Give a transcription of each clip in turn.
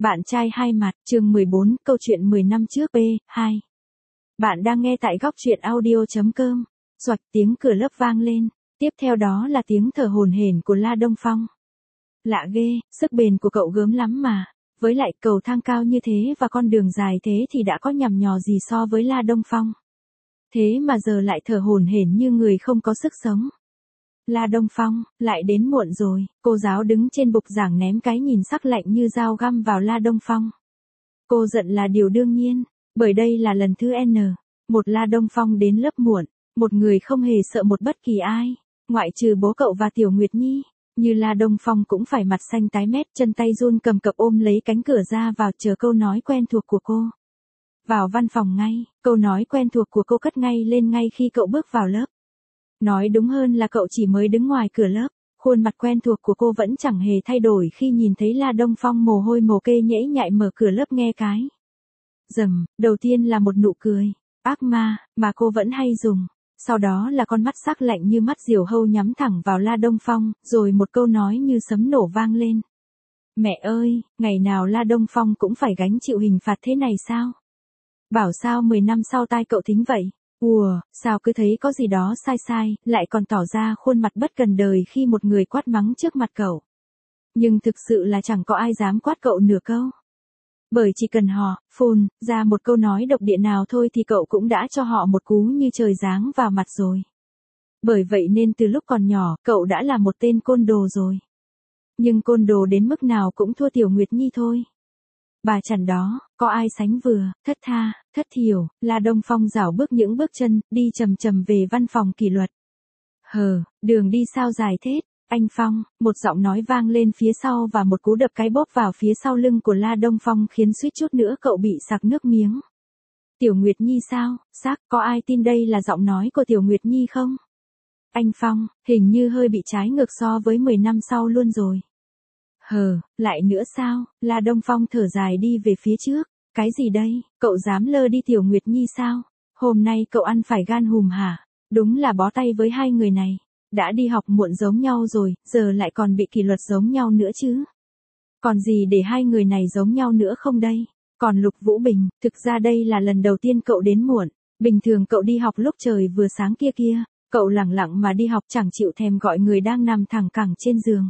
Bạn trai hai mặt, chương 14, câu chuyện 10 năm trước P2. Bạn đang nghe tại góc truyện audio.com. Xoạch tiếng cửa lớp vang lên, tiếp theo đó là tiếng thở hổn hển của La Đông Phong. Lạ ghê, sức bền của cậu gớm lắm mà. Với lại cầu thang cao như thế và con đường dài thế thì đã có nhằm nhò gì so với La Đông Phong. Thế mà giờ lại thở hổn hển như người không có sức sống. La Đông Phong, lại đến muộn rồi, cô giáo đứng trên bục giảng ném cái nhìn sắc lạnh như dao găm vào La Đông Phong. Cô giận là điều đương nhiên, bởi đây là lần thứ N. Một La Đông Phong đến lớp muộn, một người không hề sợ một bất kỳ ai, ngoại trừ bố cậu và Tiểu Nguyệt Nhi. Như La Đông Phong cũng phải mặt xanh tái mét, chân tay run cầm cập ôm lấy cánh cửa ra vào chờ câu nói quen thuộc của cô. Vào văn phòng ngay, câu nói quen thuộc của cô cất ngay lên ngay khi cậu bước vào lớp. Nói đúng hơn là cậu chỉ mới đứng ngoài cửa lớp, khuôn mặt quen thuộc của cô vẫn chẳng hề thay đổi khi nhìn thấy La Đông Phong mồ hôi mồ kê nhễ nhại mở cửa lớp nghe cái. Đầu tiên là một nụ cười, ác ma, mà cô vẫn hay dùng. Sau đó là con mắt sắc lạnh như mắt diều hâu nhắm thẳng vào La Đông Phong, rồi một câu nói như sấm nổ vang lên. Mẹ ơi, ngày nào La Đông Phong cũng phải gánh chịu hình phạt thế này sao? Bảo sao 10 năm sau tai cậu thính vậy? Sao cứ thấy có gì đó sai sai, lại còn tỏ ra khuôn mặt bất cần đời khi một người quát mắng trước mặt cậu. Nhưng thực sự là chẳng có ai dám quát cậu nửa câu. Bởi chỉ cần họ, phun, ra một câu nói độc địa nào thôi thì cậu cũng đã cho họ một cú như trời giáng vào mặt rồi. Bởi vậy nên từ lúc còn nhỏ, cậu đã là một tên côn đồ rồi. Nhưng côn đồ đến mức nào cũng thua Tiểu Nguyệt Nhi thôi. Bà chẳng đó, có ai sánh vừa, thất tha, thất thiểu, La Đông Phong rảo bước những bước chân, đi chầm chầm về văn phòng kỷ luật. Đường đi sao dài thế, anh Phong, một giọng nói vang lên phía sau và một cú đập cái bóp vào phía sau lưng của La Đông Phong khiến suýt chút nữa cậu bị sặc nước miếng. Tiểu Nguyệt Nhi sao, có ai tin đây là giọng nói của Tiểu Nguyệt Nhi không? Anh Phong, hình như hơi bị trái ngược so với 10 năm sau luôn rồi. Lại nữa sao? La Đông Phong thở dài đi về phía trước. Cái gì đây? Cậu dám lơ đi Tiểu Nguyệt Nhi sao? Hôm nay cậu ăn phải gan hùm hả? Đúng là bó tay với hai người này. Đã đi học muộn giống nhau rồi, giờ lại còn bị kỷ luật giống nhau nữa chứ. Còn gì để hai người này giống nhau nữa không đây? Còn Lục Vũ Bình, thực ra đây là lần đầu tiên cậu đến muộn. Bình thường cậu đi học lúc trời vừa sáng kia, cậu lẳng lặng mà đi học chẳng chịu thèm gọi người đang nằm thẳng cẳng trên giường.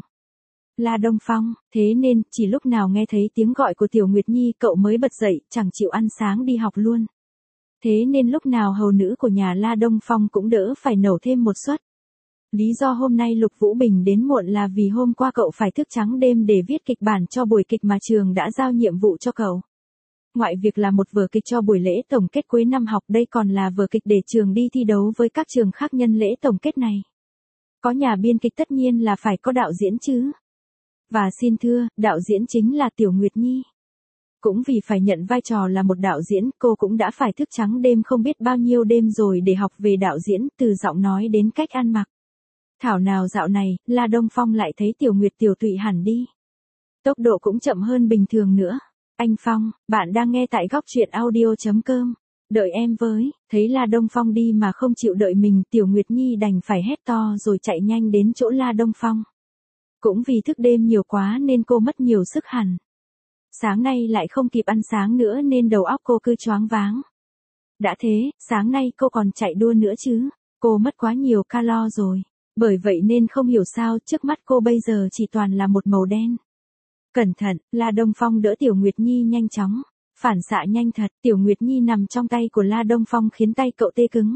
La Đông Phong, thế nên, chỉ lúc nào nghe thấy tiếng gọi của Tiểu Nguyệt Nhi cậu mới bật dậy, chẳng chịu ăn sáng đi học luôn. Thế nên lúc nào hầu nữ của nhà La Đông Phong cũng đỡ phải nấu thêm một suất. Lý do hôm nay Lục Vũ Bình đến muộn là vì hôm qua cậu phải thức trắng đêm để viết kịch bản cho buổi kịch mà trường đã giao nhiệm vụ cho cậu. Ngoại việc là một vở kịch cho buổi lễ tổng kết cuối năm học, đây còn là vở kịch để trường đi thi đấu với các trường khác nhân lễ tổng kết này. Có nhà biên kịch tất nhiên là phải có đạo diễn chứ. Và xin thưa, đạo diễn chính là Tiểu Nguyệt Nhi. Cũng vì phải nhận vai trò là một đạo diễn, cô cũng đã phải thức trắng đêm không biết bao nhiêu đêm rồi để học về đạo diễn, từ giọng nói đến cách ăn mặc. Thảo nào dạo này, La Đông Phong lại thấy Tiểu Nguyệt tiểu tụy hẳn đi. Tốc độ cũng chậm hơn bình thường nữa. Anh Phong, bạn đang nghe tại góc truyện audio.com. Đợi em với, thấy La Đông Phong đi mà không chịu đợi mình, Tiểu Nguyệt Nhi đành phải hét to rồi chạy nhanh đến chỗ La Đông Phong. Cũng vì thức đêm nhiều quá nên cô mất nhiều sức hẳn. Sáng nay lại không kịp ăn sáng nữa nên đầu óc cô cứ choáng váng. Đã thế, sáng nay cô còn chạy đua nữa chứ. Cô mất quá nhiều calo rồi. Bởi vậy nên không hiểu sao trước mắt cô bây giờ chỉ toàn là một màu đen. Cẩn thận, La Đông Phong đỡ Tiểu Nguyệt Nhi nhanh chóng. Phản xạ nhanh thật, Tiểu Nguyệt Nhi nằm trong tay của La Đông Phong khiến tay cậu tê cứng.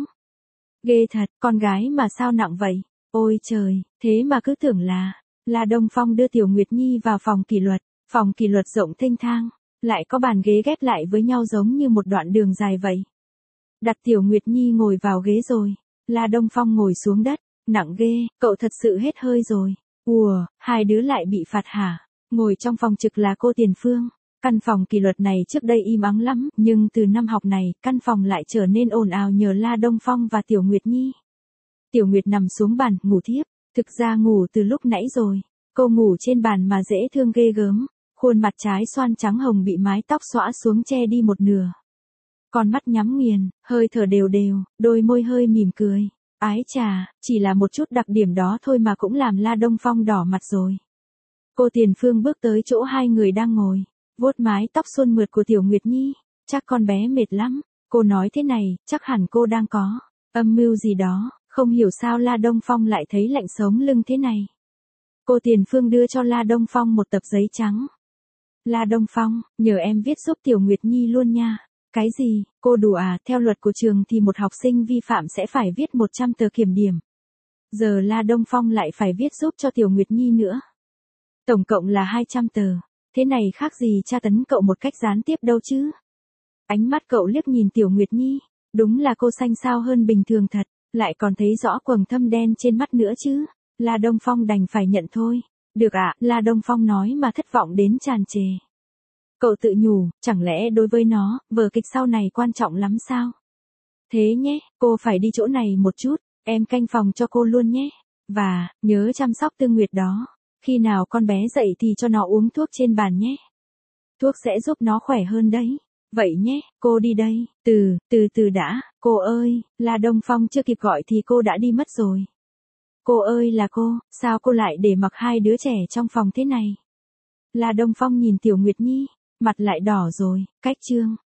Ghê thật, con gái mà sao nặng vậy? Ôi trời, thế mà cứ tưởng là... La Đông Phong đưa Tiểu Nguyệt Nhi vào phòng kỷ luật rộng thênh thang, lại có bàn ghế ghép lại với nhau giống như một đoạn đường dài vậy. Đặt Tiểu Nguyệt Nhi ngồi vào ghế rồi, La Đông Phong ngồi xuống đất, nặng ghê, cậu thật sự hết hơi rồi. Hai đứa lại bị phạt hả? Ngồi trong phòng trực là cô Tiền Phương. Căn phòng kỷ luật này trước đây im ắng lắm, nhưng từ năm học này, căn phòng lại trở nên ồn ào nhờ La Đông Phong và Tiểu Nguyệt Nhi. Tiểu Nguyệt nằm xuống bàn, ngủ thiếp. Thực ra ngủ từ lúc nãy rồi, cô ngủ trên bàn mà dễ thương ghê gớm, khuôn mặt trái xoan trắng hồng bị mái tóc xõa xuống che đi một nửa. Con mắt nhắm nghiền, hơi thở đều đều, đôi môi hơi mỉm cười. Ái chà, chỉ là một chút đặc điểm đó thôi mà cũng làm La Đông Phong đỏ mặt rồi. Cô Tiền Phương bước tới chỗ hai người đang ngồi. vuốt mái tóc suôn mượt của Tiểu Nguyệt Nhi. Chắc con bé mệt lắm. Cô nói thế này, chắc hẳn cô đang có âm mưu gì đó, không hiểu sao La Đông Phong lại thấy lạnh sống lưng thế này. Cô Tiền Phương đưa cho La Đông Phong một tập giấy trắng. La Đông Phong, nhờ em viết giúp Tiểu Nguyệt Nhi luôn nha. Cái gì, cô đùa à, theo luật của trường thì một học sinh vi phạm sẽ phải viết 100 tờ kiểm điểm. Giờ La Đông Phong lại phải viết giúp cho Tiểu Nguyệt Nhi nữa. Tổng cộng là 200 tờ, thế này khác gì tra tấn cậu một cách gián tiếp đâu chứ. Ánh mắt cậu liếc nhìn Tiểu Nguyệt Nhi, đúng là cô xanh xao hơn bình thường thật, lại còn thấy rõ quầng thâm đen trên mắt nữa chứ. La Đông Phong đành phải nhận thôi. Được ạ, La Đông Phong nói mà thất vọng đến tràn trề. Cậu tự nhủ, chẳng lẽ đối với nó, vở kịch sau này quan trọng lắm sao? Thế nhé, cô phải đi chỗ này một chút, em canh phòng cho cô luôn nhé. Và, nhớ chăm sóc Tư Nguyệt đó. Khi nào con bé dậy thì cho nó uống thuốc trên bàn nhé. Thuốc sẽ giúp nó khỏe hơn đấy. Vậy nhé, cô đi đây. Từ đã, cô ơi, La Đông Phong chưa kịp gọi thì cô đã đi mất rồi. Cô ơi là cô, sao cô lại để mặc hai đứa trẻ trong phòng thế này? La Đông Phong nhìn Tiểu Nguyệt Nhi, mặt lại đỏ rồi, cách chương.